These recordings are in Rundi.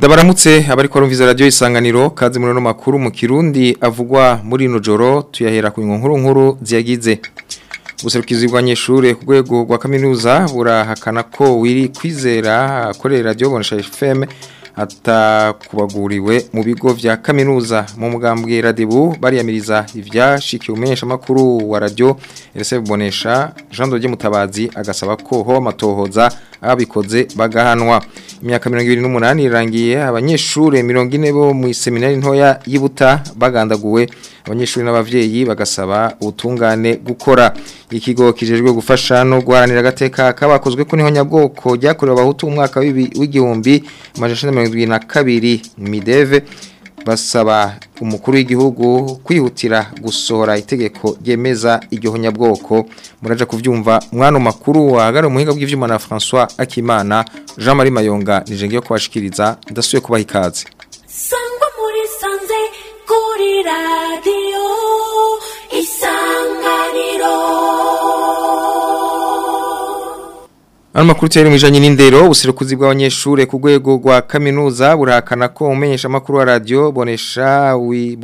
Ndabaramutse abariko barumviza radio Isanganiro kazi muri no makuru mu Kirundi avugwa muri no joro tuyahera ku nkuru ziyagize. Ubuserukizi bw'abanyeshure ku rwego rwa kaminuza burahakana ko wiri kwizera akorera radio Bonesha FM atakubaguriwe mu bigo vya kaminuza mu mugambwe Radebu bariyamiriza ivyashikiye umenyesha makuru wa radio RSF Bonesha Jean Dodier Mutabazi agasaba ko ho matohoza abikoze bagahanwa. Imyaka 28 irangiye abanyeshure 40 bo mu seminari ntoya yibuta bagandaguwe abanyeshure n'abavyeyi bagasaba ubutungane gukora. Ikigo kijejwe gufasha no guharanira agateka kabakozwe ko niho nyabwoko ryakorewe abahutu mu mwaka w'igihumbi 1972 Mideve basaba umukuru w'igihugu kwihutira gusohora itegeko ryemeza iryo nyabwoko. Muraja kuvyumva mwana makuru wahagara umuhinga bw'ivyuma na François Akimana Jean Marie Mayonga nije ngiye kubashikiriza ndasuye kubaha ikaze. Sangwa muri sanze kuri radio Isanganiro. Makuru teri mwijanye n'indero ubuserukuzi bw'abanyeshure ku rwego rwa kaminuza burahakana ko umenyesha makuru wa radio Bonesha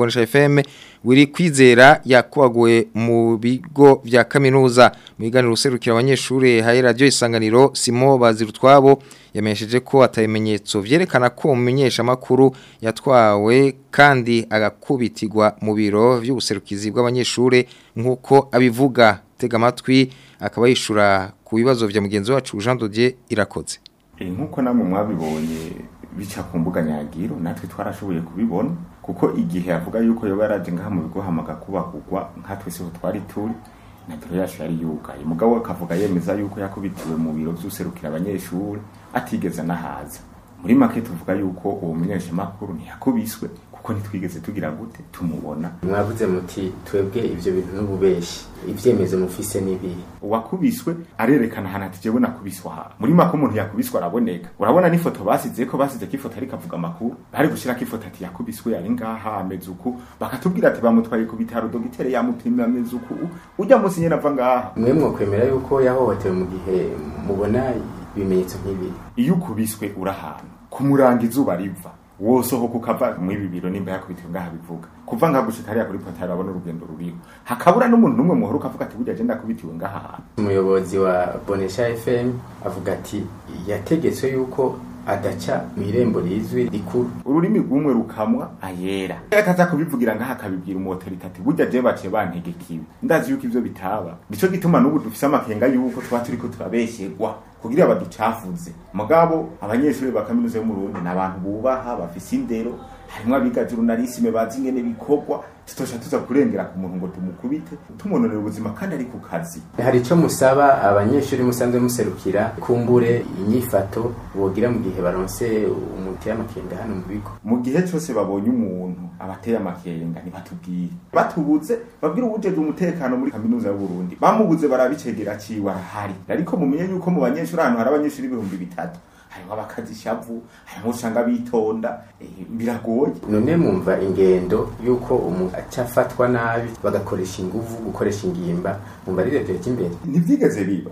FM wiri kwizera yakubaguwe mu bigo vya kaminuza. Mu biganiro userukira abanyeshure haye radio Isanganiro Simo Bazirutwabo yamenyesheje ko atayimenyetso vyerekana ko umenyesha makuru yatwawe kandi agakubitirwa mu biro vy'ubuserukizi bw'abanyeshure nkuko abivuga. Tega amatwi akaba yishura ku bibazo vya mugenzi wacu Jean Dodier Irakoze. Nkuko namwe mwabibonye bica ku mbuga nyagiro natwe twarashoboye kubibona kuko igihe avuga yuko yoba yaraje ngaha mu bigo hamaga kubakugwa nkatwe se twari turi na biro yacu yari yugaye mugabo akavuga yemeza yuko yakubitiwe mu biro vy'userukira abanyeshure atigeze nahaza. Muri make tuvuga yuko uwo munyesha makuru ntiyakubiswe kuko nitwigeze tugira gute tumubona. Mwavuze muti twebwe ivyo bintu n'ububeshi ivyemezo mufise nibi uwakubiswe arerekana hanati jewe nakubiswa ha muri make umuntu yakubiswa araboneka. Urabona n'ifoto basize ko ifoto ari kavuga makuru bari gushira ko ifoto ati yakubiswe ari ngaha ameze uku bakatubwira ati bamutwaye ku bitaro dogitere yamupimye ameze uku ujya munsi nyene ava ngaha. Mwe mwokwemera yuko yahohotewe mu gihe mubona ibimenyetso nk'ibi? Iyo ukubiswe urahana kumuranga izuba riva wosoho kukava mu ibibiro nimba yakubitiwe ngaha bivuga kuva ngaha gushika hariya kuri potari abona urugendo ruriho hakabura n'umuntu numwe muhoruka avuga ati burya je ndakubitiwe ngaha. Umuyobozi wa Bonesha FM avuga ati yategetswe yuko adaca mw'irembo rizwi rikuru ururimi rw'umwe rukamwa ayera akaza kubivugira ngaha akabibwira umuautorite ati burya je baciye bantegekiwe ndazi yuko ivyo bitaba nico gituma n'ubu dufise amakenga yuko twa turiko turabesherwa kugira baducafuze. Mugabo abanyeshure ba kaminuza yo mu Burundi n'abantu bubaha bafise indero harimwo abiga journalisme bazi ingene bikorwa tutosha tuza kurengera ku muntu ngo tumukubite tumononera ubuzima kandi ari ku kazi. Hari ico musaba abanyeshure musanzwe muserukira kumbure inyifato bogira mu gihe baronse umuti y'amakenga hano mu bigo? Mu gihe cyose babonye umuntu abateye amakenga nibatubwire batubuze babwira ubujeje umutekano muri kaminuza y'u Burundi bamubuze barabicegera ciwa hari ariko mumenye yuko mu banyeshure hano hari abanyeshure 3,000 hariho abakazi shavu harimo usanga bitonda biragoye. None mumva ingendo yuko umuntu acafatwa nabi bagakoresha inguvu gukoresha ingimba mumva rire imbere ntivyigeze biba.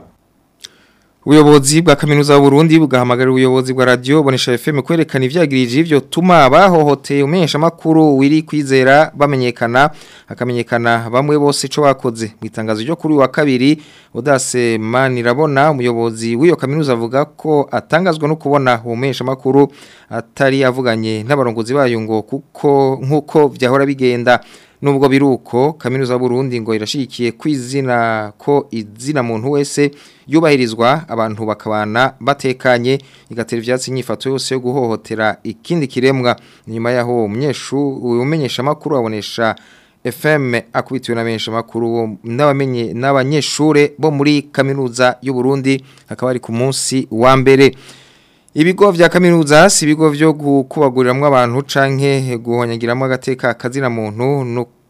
Ubuyobozi bwa kaminuza y'u Burundi bugahamagarira ubuyobozi bwa radio Bonesha FM kwerekana ivyagirije ivyo tuma bahohoteye umenyesha makuru wiri kwizera bamenyekana akamenyekana bamwe bose ico bakoze. Mu itangazo ryo kuri wa kabiri Odase Manirabona umuyobozi w'iyo kaminuza avuga ko atangazwa no kubona umenyesha makuru atari avuganye n'abarongozi bayo ngo kuko nkuko vyahora bigenda. Nubwo biruko kaminuza y'u Burundi ngo irashikiye kwizina ko izina muntu wese yubahirizwa abantu bakabana batekanye igatera ivyatsi nyifato yose yo guhohotera ikindi kiremwa. Nyuma yaho umenyesha makuru abonesha FM akubitiwe n'amenyesha makuru n'abanyeshure bo muri kaminuza y'u Burundi akaba ari ku munsi wa mbere. Ibigo vya kaminuza si ibigo vyo gukubaguriramwe abantu canke guhonyagiramwe agateka kazina muntu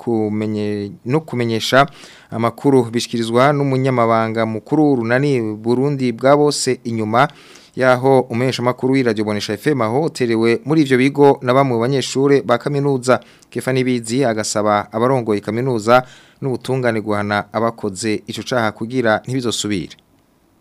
no kumenyesha amakuru bishikirizwa n'umunyamabanga mukuru runani Burundi bwa bose inyuma yaho umenyesha makuru w'iradio Bonesha FM hoterewe muri ivyo bigo na bamwe banyeshure ba kaminuza. Kefani Bizi agasaba abarongoye kaminuza n'ubutungane guhana abakoze ico caha kugira ntibizosubire.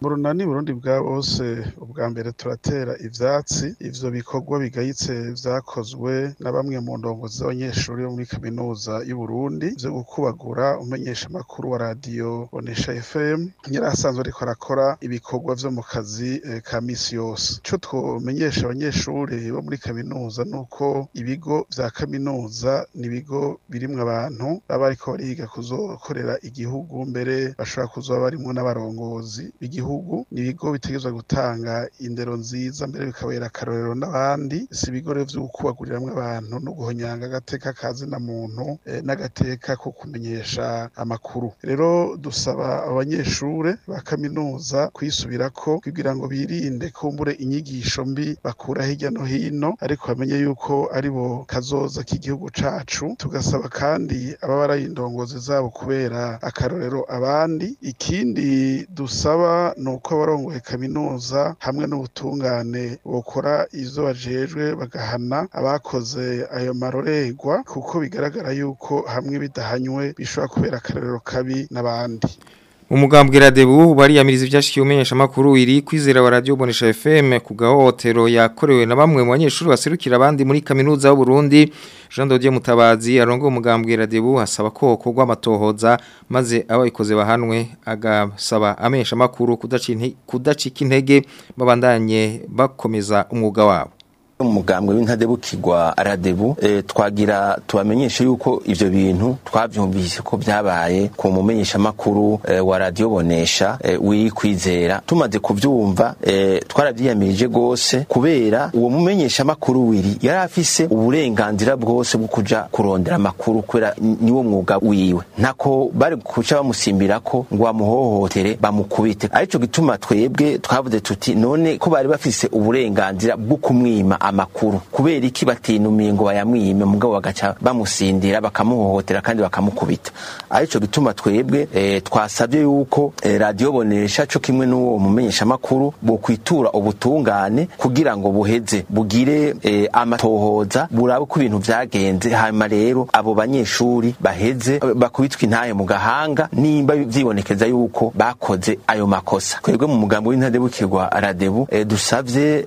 mu runani Burundi bwa bose ubwa mbere turatera ivyatsi ivyo bikorwa bigayitse vyakozwe na bamwe mu ndongozi z'abanyeshuri bo muri kaminuza y'u Burundi vyo gukubagura umenyesha makuru wa radio Bonesha FM yari asanzwe ariko arakora ibikorwa vyo mu kazi ka misi yose. Ico twomenyesha abanyeshuri bo muri kaminuza nuko ibigo vya kaminuza ni ibigo birimwo abantu baba bariko bariga kuzokorera igihugu, mbere bashobora kuzoba barimwo n'abarongozi b'igihugu. Ni ibigo bitegezwa gutanga indero nziza, mbere bikabera akarorero n'abandi. Si ibigo rero vyo gukubaguriramwo abantu no guhonyanga agateka kazi na muntu n'agateka ko kumenyesha amakuru. Rero dusaba abanyeshure ba kaminuza kwisubirako kugira ngo birinde kumbure inyigisho mbi bakura hirya no hino, ariko bamenye yuko ari bo kazoza k'igihugu cacu. Tugasaba kandi ababa ari indongozi zabo kubera akarorero abandi. Ikindi dusaba nuko abarongoye kaminuza hamwe n'ubutungane bokora ivyo bajejwe bagahana abakoze ayo marorerwa, kuko bigaragara yuko hamwe bidahanywe bishobora kubera akarorero kabi n'abandi. Umugambwe Radebu bariyamiriza ivyashikiye umenyesha makuru iri kwizera wa radio Bonesha FM ku gahohotero yakorewe na bamwe mu banyeshuri baserukira abandi muri kaminuza y'u Burundi. Jean Dodier Mutabazi arongoye umugambwe Radebu hasaba ko hokorwa amatohoza maze abayikoze bahanwe, agasaba amenyesha makuru kudacika intege babandanye bakomeza umwuga wabo. Umugambwe w'intadebukirwa Radebu twagira tubamenyeshe yuko ivyo bintu twavyumvise ko byabaye ku mumenyesha makuru wa radio Bonesha wiri kwizera. Tumaze kuvyumva twaravyiyamirije gose kubera uwo mumenyesha makuru wiri yari afise uburenganzira bwose bwo kuja kurondera makuru kwera niwo mwuga wiwe, ntako bari kuca bamusimbira ko ngo amuhohotere bamukubite. Arico gituma twebwe twavuze tuti none ko bari bafise uburenganzira bwo kumwima amakuru kubera iki batinumiye ngo bayamwime mugabo bagaca bamusindira bakamuhohotera kandi bakamukubita. Arico gituma twebwe twasabye yuko radio Bonesha cyo kimwe n'uwo mumenyesha makuru bo kwitura ubutungane kugira ngo buheze bugire amatohoza burabe ku bintu vyagenze, hanyuma rero abo banyeshuri baheze bakubitwa intaye mu gahanga nimba vyibonekeza yuko bakoze ayo makosa. Twebwe mu mugambo w'intadebukirwa Radebu dusavye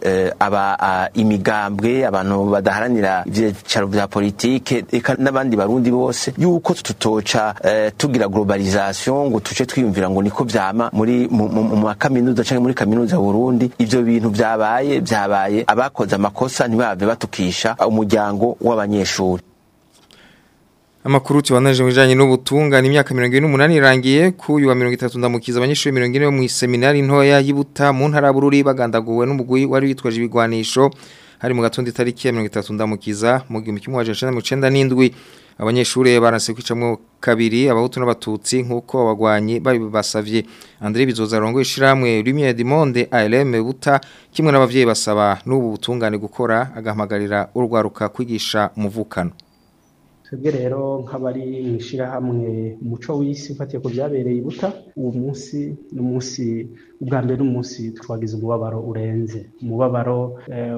imigambwe abantu badaharanira ivyicaro vya politike eka n'abandi barundi bose yuko tutoca tugira globalisation ngo tuce twiyumvira ngo niko vyama muri mu kaminuza canke muri kaminuza ya Burundi. Ivyo bintu vyabaye abakoze amakosa ntibave batukisha umuryango w'abanyeshuri. Amakuru tubanaje mu bijanye n'ubutungane imyaka 28 irangiye ku uyu wa 30 ndamukiza abanyeshuri 40 mu seminari ntoya y'Ibuta mu ntara Bururi bagandaguwe n'umugwi wari witwaje ibigwanisho hari mu gatondo itariki ya 30 ndamukiza mu 1997. Abanyeshuri baranse kwicamwo kabiri abahutu n'abatutsi nkuko abagwanyi babasavye. André Bizoza rongo ishiramwe Lumiere du Monde ALM Buta kimwe n'abavyeyi basaba n'ubu butungane gukora agahamagarira urwaruka kwigisha umuvukano. Twebwe rero nk'abari mwishira hamwe umuco w'isi ufatiye ku byabereye Ibuta, uwo munsi n'umunsi ubwa mbere n'umunsi twagize umubabaro urenze, umubabaro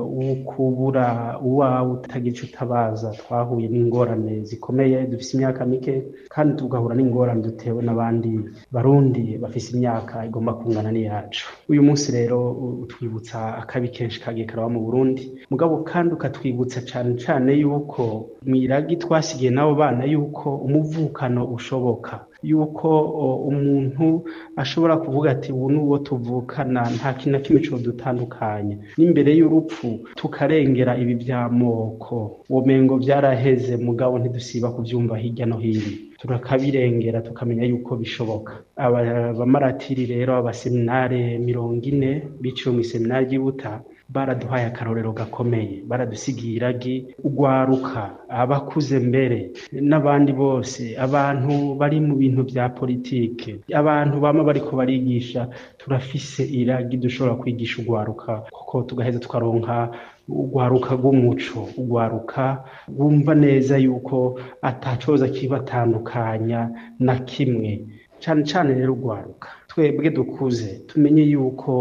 ukubura uwawe utagice utabaza. Twahuye n'ingorane zikomeye, dufise imyaka mike kandi tugahura n'ingorane dutewe n'abandi barundi bafise imyaka igomba kungana n'iyacu. Uyu munsi rero utwibutsa akabi kenshi kagiye karaba mu Burundi, mugabo kandi ukatwibutsa cane yuko mwiragi twasigiye nabo bana yuko umuvukano ushoboka, yuko umuntu ashobora kuvuga ati ubu nuwo tuvukana nta kintu na kimwe cyo dutandukanye, n'imbere y'urupfu tukarengera ibi by'amoko. Womengo byaraheze mugabo ntidusiba kuvyumva hirya no hino, turakabirengera tukamenya yuko bishoboka. Abamaratiri rero abaseminare 40 biciwe mu seminari y'Ibuta baraduhaye akarorero gakomeye, baradusigiragi ugwaruka abakuze mbere n'abandi bose, abantu bari mu bintu bya politike, abantu bama bariko barigisha. Turafise iragi dushobora kwigisha ugwaruka kuko tugaheza tukaronka ugwaruka rw'umuco, ugwaruka wumva neza yuko atacoza kibatandukanya na kimwe. Cane rero ugwaruka twebwe dukuze tumenye yuko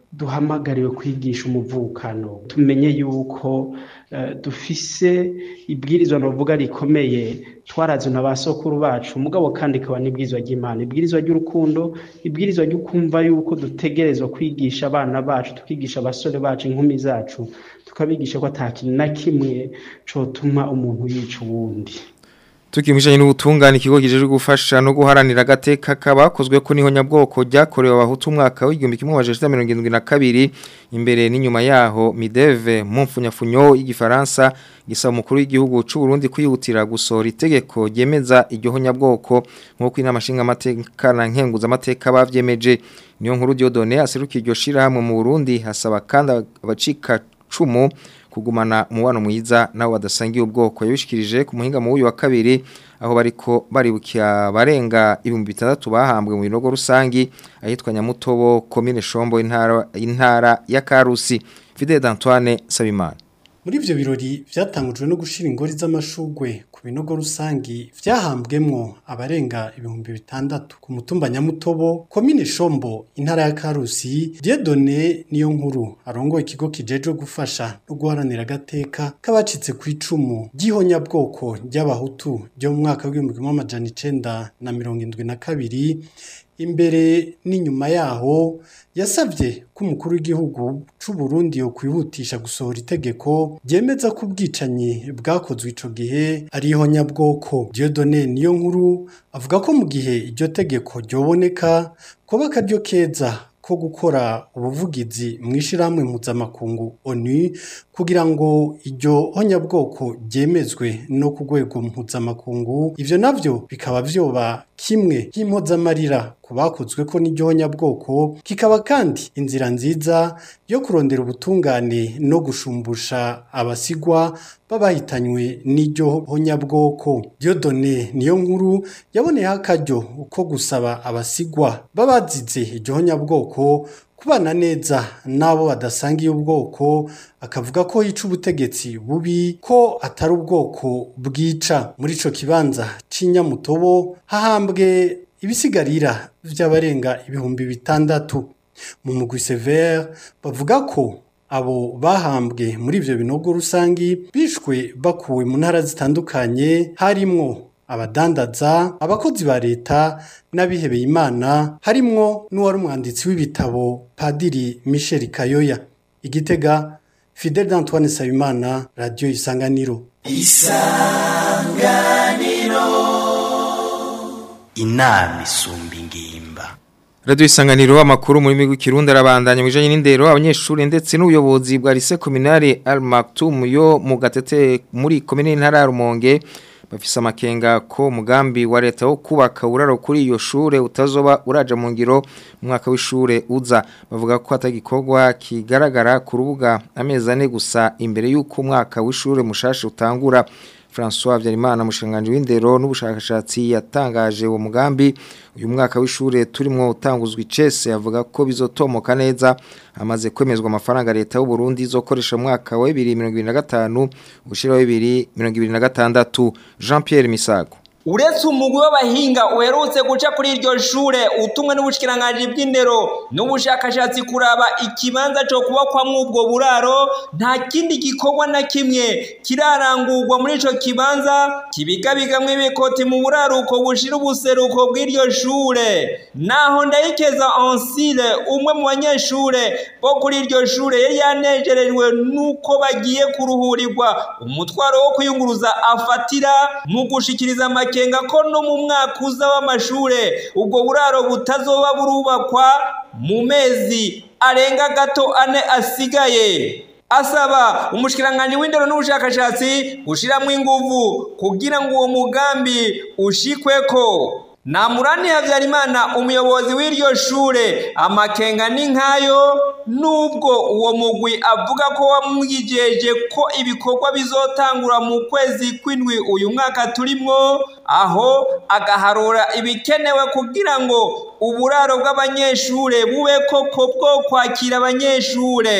duhamagariwe kwigisha umuvukano tumenye yuko dufise ibwirizwa novuga rikomeye twarazwe na basokuru bacu mugabo kandi kaba n'ibwirizwa ry'Imana ibwirizwa ry'urukundo ibwirizwa ryo kumva yuko dutegerezwa kwigisha abana bacu tukigisha abasore bacu inkumi zacu tukabigisha ko atakintu na kimwe cotuma umuntu yica uwundi. Tukimishanye n'ubutungane ikigo kijeje gufasha no guharanira agateka kabakozwe ko niho nyabwoko ryakorewe abahutu umwaka w'1972 imbere n'inyuma yaho Mideve mu mfunyafunyo y'igifaransa gisaba umukuru w'igihugu c'u Burundi kwihutira gusora itegeko ryemeza iryo nyabwoko nk'uko inama nshinga amateka na nkenguza amateka bavyemeje niyo nkuru Dieudonné aserukiye iryo shira hamwe mu Burundi hasaba kandi abacika cumu kugumana umubano mwiza nawo badasangiye ubwoko yabishikirije ku muhinga mu uyu wa kabiri aho bariko baribukiya barenga 6,000 bahambwe mu binogo rusangi ahitwa Nyamutobo commune Shombo intara ya Karusi. Fidel Antoine Sabimana. Muri ivyo birori vyatangujwe no gushira ingori z'amashugwe ku binogo rusangi vyahambwemwo abarenga 6,000 ku mutumba Nyamutobo commune Shombo intara ya Karusi. Dieudonné niyo nkuru arongoye ikigo kijeje gufasha no guharanira agateka kabacitse ku icumu ry'ihonyabwoko ry'abahutu ryo mu mwaka w'1972 imbere n'inyuma yaho yasavye ko umukuru w'igihugu c'u Burundi yo kwihutisha gusohora itegeko ryemeza ko ubwicanyi bwakozwe ico gihe ari ihonyabwoko. Dieudonné niyo nkuru avuga ko mu gihe iryo tegeko ryoboneka ko bakaryo keza ko gukora ubuvugizi mwishirahamwe mpuzamakungu ONU kugira ngo iryo honyabwoko ryemezwe no ku rwego mpuzamakungu. Ivyo navyo bikaba vyoba kimwe nk'impozamarira ku bakozwe ko n'iryo honyabwoko kikaba kandi inzira nziza yo kurondera ubutungane no gushumbusha abasigwa babahitanywe n'iryo honyabwoko. Dieudonné niyo nkuru yaboneyeho akaryo uko gusaba abasigwa babazize iryo honyabwoko kubana neza nabo badasangiye ubwoko akavuga ko yica ubutegetsi bubi ko atari ubwoko bwica. Muri ico kibanza c'Inyamutobo hahambwe ibisigarira vy'abarenga 6,000 mu mugwi Severe bavuga ko abo bahambwe muri ivyo binogo rusangi bishwe bakuwe mu ntara zitandukanye harimwo abadandaza abakozi ba leta n'abihebeye Imana harimwo n'uwari umwanditsi w'ibitabo Padiri Michel Kayoya. Igitega, Fidel Antoine Sabimana, Radio Isanganiro. Inama isumba ingimba. Radio Isanganiro amakuru muri migwi Kirundi arabandanya mwijanye n'indero abanyeshuri ndetse n'ubuyobozi bwa lycée communale Al Maktoum yo mu Gatete muri commune ntara ya Rumonge bafise amakenga ko mugambi wa leta wo kubaka uraro kuri iyo shure utazoba uraja mu ngiro mu mwaka w'ishure uza. Bavuga ko atagikorwa kigaragara ku rubuga amezi ane gusa imbere y'uko umwaka w'ishure mushasha utangura. François Vyarimana mushinganje w'indero n'ubushakashatsi yatangaje uwo mugambi uyu mwaka w'ishure turimwo utanguzwa icese avuga ko bizotomoka neza amaze kwemezwa amafaranga leta y'u Burundi izokoresha mu mwaka wa 2025 ushira wa 2026. Jean-Pierre Misago. Uretse umugwi w'abahinga uherutse guca kuri iryo shure utumwe n'ubushikiranganje bw'indero n'ubushakashatsi kuraba ikibanza cyo kubakwamwo ubwo buraro nta kindi gikorwa na kimwe kirarangurwa muri ico kibanza kibigabigamwe ibikoti mu buraruko bushira ubuseruko bw'iryo shure. Naho Ndayikeza Ansile umwe mu banyeshure bo kuri iryo shure yari yanejerejwe nuko bagiye kuruhurirwa umutwaro wo kuyunguruza afatira mu gushikiriza kenga ko no mu mwaka uza w'amashure ubwo buraro butazoba burubakwa mu mezi arenga gato ane asigaye. Asaba umushikiranganje w'indero n'ubushakashatsi gushiramwe inguvu kugira ngo uwo mugambi ushikweko. Namurani Havyarimana umuyobozi w'iryo shure amakenga n'inkayo nubwo uwo mugwi avuga ko wamwijeje ko ibikorwa bizotangura mu kwezi kw'indwi uyu mwaka turimwo aho agaharura ibikenewe kugira ngo uburaro bw'abanyeshure bube koko bwo kwakira abanyeshure.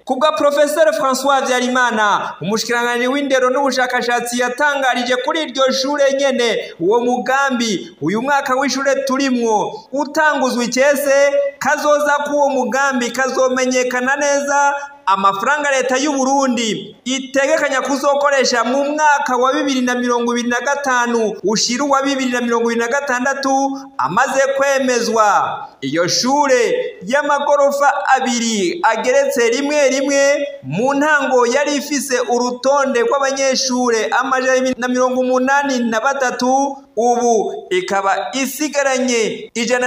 kubwa Professor François Vyarimana umushikiranganje w'indero n'ubushakashatsi yatangarije kuri iryo shure nyene uwo mugambi uyu mwaka w'ishure turimwo utanguzwe icese kazoza kuwo mugambi kazomenyekana neza amafaranga leta y'u Burundi itegekanya kuzokoresha mu mwaka wa 2025 ushira wa 2026 amaze kwemezwa. Iyo shure y'amagorofa abiri ageretse rimwe mu ntango yari ifise urutonde rw'abanyeshure amajana 183 ubu ikaba isigaranye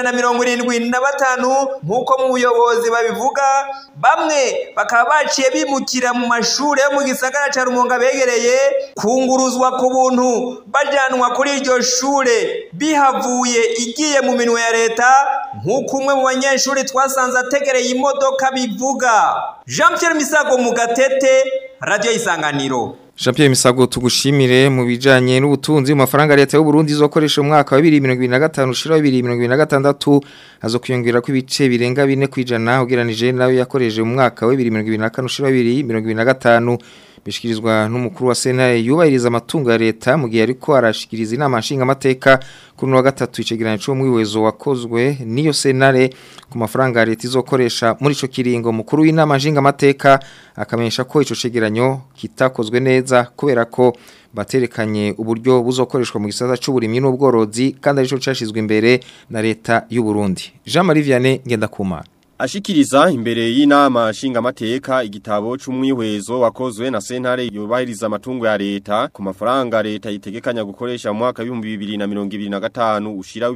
175 nkuko mu buyobozi babivuga. Bamwe bakaba baciye bimukira mu mashure yo mu gisagara ca Rumonge begereye kunguruzwa ku buntu bajanwa kuri iryo shure bihavuye igiye mu minwe ya leta nkuko umwe mu banyeshuri twasanze ategereye imodoka bivuga. Jean-Pierre Misago mu Gatete, Radio Isanganiro. Jean-Pierre Misago tugushimire mu bijanye n'ubutunzi mu mafaranga leta y'u Burundi izokoresha mu mwaka wa 2025 ushira 2026 azokwiyongera ku ibice birenga 4% ugeranije nayo yakoreje mu mwaka wa 2024 ushira 2025 bishikirizwa n'umukuru wa Sentare yubahiriza amatungo ya leta mu gihe ariko arashikiriza inama nshinga amateka kuri wa gatatu icegeranyo cyo mwiwezo wakozwe niyo Sentare ku mafaranga leta izokoresha muri ico kiringo mukuru w'inama nshinga amateka akamenyesha ko ico cegeranyo kitakozwe neza kubera ko baterekanye uburyo buzokoreshwa mu gisata c'uburimyi n'ubworozi kandi arico cashizwe imbere na leta y'u Burundi. Jean-Marie Vianney Ngendakumana ashikiriza imbere y'inama nshinga amateka igitabo c'umwihwezo wakozwe na Sentare yubahiriza amatungo ya leta ku mafaranga leta yitegekanya gukoresha mu mwaka 2025 ushira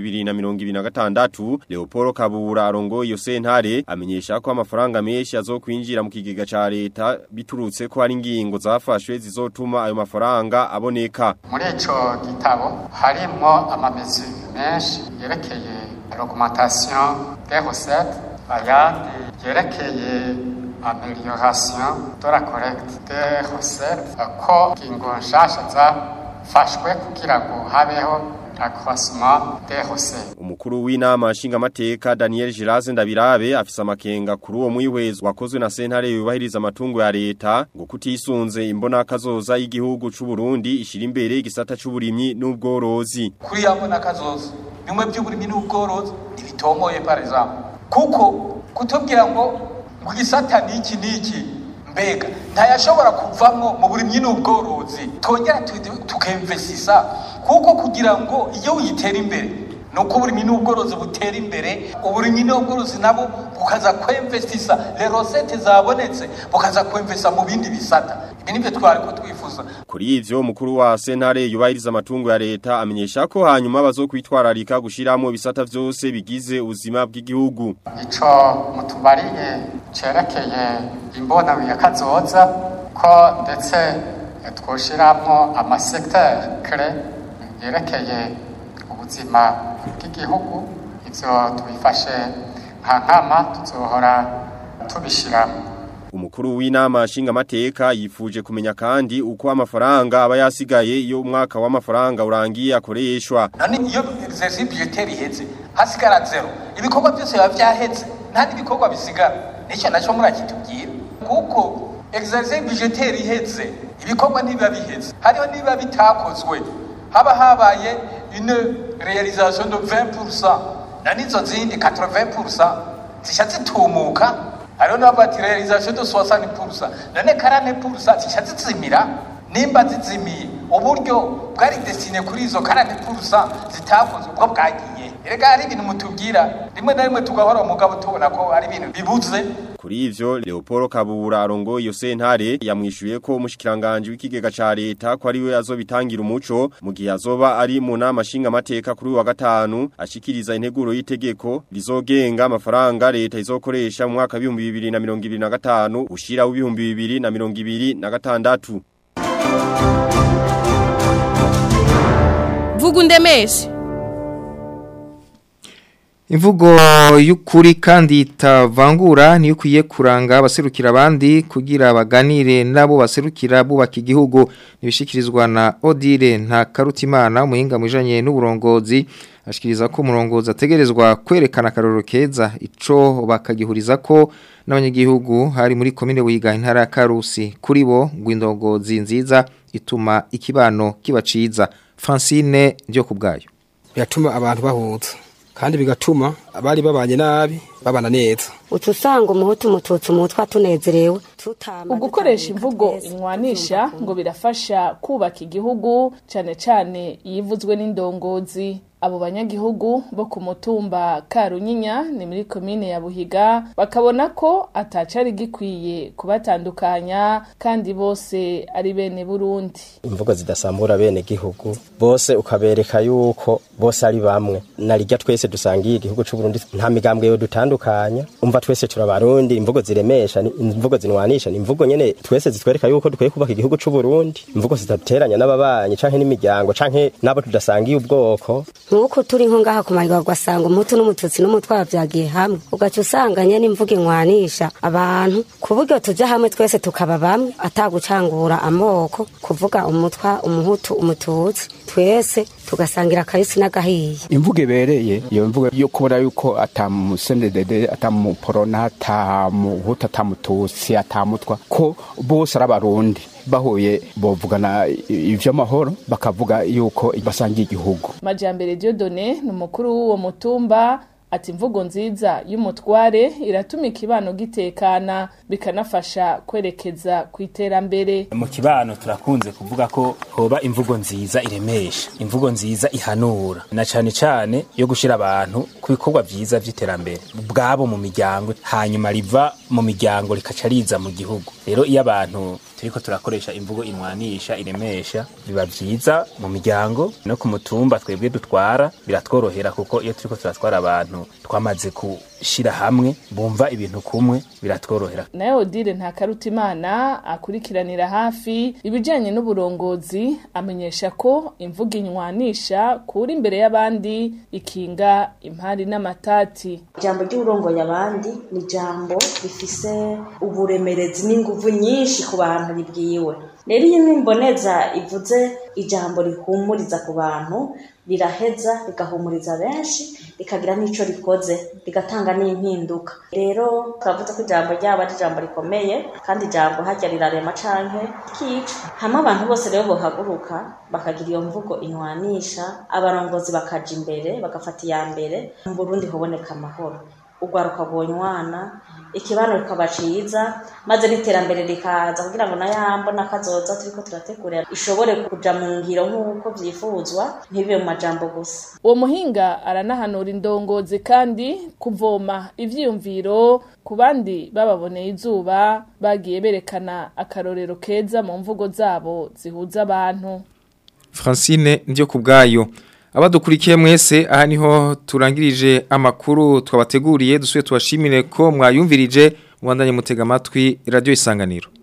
2026. Leopoldo Kabura arongo iyo Sentare amenyesha ko amafaranga menshi azokwinjira mu kigega ca leta biturutse ko hari ingingo zafashwe zizotuma ayo mafaranga aboneka. Muri ico gitabo harimo amamezi menshi yerekeye augmentation des recettes ayandi yerekeye amélioration de la collecte des recettes ko ingingo nshasha zafashwe kugira ngo habeho accroissement des recettes. Umukuru w'inama nshinga amateka Daniel Giraze Ndabirabe afisa amakenga kuri uwo mwihwezo wakozwe na Sentare yubahiriza amatungo ya leta ngo kutisunze imbona kazoza y'igihugu c'u Burundi ishira imbere igisata c'uburimyi n'ubworozi. Kuri yambona kazoza bimwe by'uburimyi n'ubworozi ibitomoye par exemple kuko kutubwira ngo gisata niki mbega ntayashobora kuvamwo mu burimyi n'ubworozi tongera tukemvesisa kuko kugira ngo iyo uyitera imbere nuko uburimyi n'ubworozi butera imbere uburimyi n'ubworozi nabo bukaza kwemvesisa les recettes zabonetse bukaza kwemvesa mu bindi bisata. Ibi nibyo twari ko twifuza. Kuri ivyo mukuru wa Sentare yubahiriza amatungo ya leta amenyesha ko hanyuma bazokwitwararika gushiramo bisata vyose bigize ubuzima bw'igihugu. Ico mutubariye cerekeye imbona ya kazoza ko ndetse twoshiramo ama secteur clé yerekeye ubuzima bw'igihugu ivyo tubifashe nka nkama tuzohora tubishiramo. Umukuru w'inama nshinga amateka yifuje kumenya kandi uko amafaranga aba yasigaye iyo umwaka w'amafaranga urangiye akoreshwa. Nani iyo exercice budgetaire iheze hasigara 0 ibikorwa byose biba byaheze nta ibikorwa bisigara nicyo naco murakitubwira kuko exercice budgetaire iheze ibikorwa ntibiba biheze hariho niba bitakozwe haba habaye une réalisation de 20% nani izo zindi 80% zishatse tumuka hariho n'abati réalisation de 60% nane 40% zishatse zimira nimba zizimiye uburyo bwari destiné kuri izo 40% zitakozwe ubwo bwagiye erega hari ibintu mutubwira rimwe na rimwe tugahora umugabo tubona ko ari ibintu bibuze. Kuri ivyo Leopoldo Kabura arongo iyo Sentare yamwishuye ko umushikiranganje w'ikigega ca leta ko ari we azobitangira umuco mu gihe azoba ari mu nama nshinga amateka kuri wa gatanu ashikiriza integuro y'itegeko rizogenga amafaranga leta izokoresha mu mwaka 2025 ushira 2026. Vuga undemeshe. Imvugo y'ukuri kandi itavangura niyo ukwiye kuranga abaserukira abandi kugira baganire nabo baserukira bubaka igihugu nibishikirizwa na Odile Ntakarutimana umuhinga mwijanye n'uburongozi ashikiriza ko umurongozi ategerezwa kwerekana akarorero keza ico bakagihuriza ko n'abanyagihugu hari muri komine Buhiga intara ya Karusi kuri bo ngwindongozi nziza ituma ikibano kibaciza Francine ndio kubgayo biratuma abantu bahuza kandi bigatuma abari babanye nabi babana neza utusanga umuhutu mututsi umutwa tunezerewe ugukoresha imvugo inwanisha ngo birafasha kubaka igihugu cyane cyane yivuzwe n'indongozi abo banyagihugu bo ku mutumba Karunyinya ni muri komine ya Buhiga bakabona ko atacari gikwiye kubatandukanya kandi bose ari bene Burundi imvugo zidasambura bene gihugu bose ukabereka yuko bose ari bamwe narijya twese dusangiye igihugu cy'u Burundi nta migambwe yo dutandukanya umva twese turabarundi imvugo ziremesha imvugo zinwanisha ni imvugo nyene twese zitwereka yuko dukwiye kubaka igihugu cy'u Burundi imvugo zitateranya n'ababanyi canke n'imiryango canke nabo tudasangiye ubwoko nuko turi nko ngaha kumarirwa gwasanga umutu n'umututsi n'umutwa byagiye hamwe ugaca usanganye n'imvugo inwanisha abantu kuburyo tuja hamwe twese tukaba bamwe atagucangura amoko kuvuga umutwa umuhutu umututsi twese tugasangira akayisi n'agahiye imvugo ibereye iyo mvugo yo kubura yuko atamusendede atamuporona atamuhutu atamututsi atamutwa ko bose arabarundi bahuye bovugana ivyo mahoro bakavuga yuko basangiye igihugu Majambere Dieudonné n'umukuru w'uwo mutumba ati imvugo nziza y'umutware iratuma ikibano gitekana bikanafasha kwerekeza ku iterambere mu kibano turakunze kuvuga ko hoba imvugo nziza iremesha imvugo nziza ihanura na cyane cyane yo gushira abantu ku bikorwa byiza by'iterambere bwabo mu miryango hanyuma riva mu miryango rikacariza mu gihugu rero iyo abantu turiko turakoresha imvugo inwanisha iremesha biba byiza mu miryango no ku mutumba twebwe dutwara biratworohera kuko iyo turiko turatwara abantu twamaze kushira hamwe bumva ibintu kumwe biratworohera nayo Odile Ntakarutimana akurikiranira hafi ibijanye n'uburongozi amenyesha ko imvugo inwanisha kuri imbere y'abandi ikinga impari n'amatati jambo ry'urongoye abandi ni jambo rifise uburemerezi n'inguvu nyinshi ku bantu ribwiwe rero iyo nimboneza ivuze ijambo rihumuriza ku bantu riraheza rigahumuriza benshi rikagira n'ico rikoze rigatanga n'impinduka rero turavuze ko ijambo ryaba ari ijambo rikomeye kandi ijambo hajya rirarema canke kica hamwe abantu bose rero bohaguruka bakagira iyo mvugo inwanisha abarongozi bakaja imbere bagafata iya mbere mu Burundi hoboneka amahoro ugwaruka bonywana ikibano rikabaciza maze n'iterambere rikaza kugira ngo nayambo nakazoza turiko turategurira ishobore kuja mu ngiro nk'uko vyifuzwa ntibibe mu majambo gusa uwo muhinga aranahanura indongozi kandi kuvoma ivyiyumviro ku bandi bababoneye izuba bagiye berekana akarorero keza mu mvugo zabo zihuza abantu Francine ndio kubgayo abadukurikiye mwese aha niho turangirije amakuru twabateguriye dusuye tubashimire ko mwayumvirije mwandanye mutega amatwi radio Isanganiro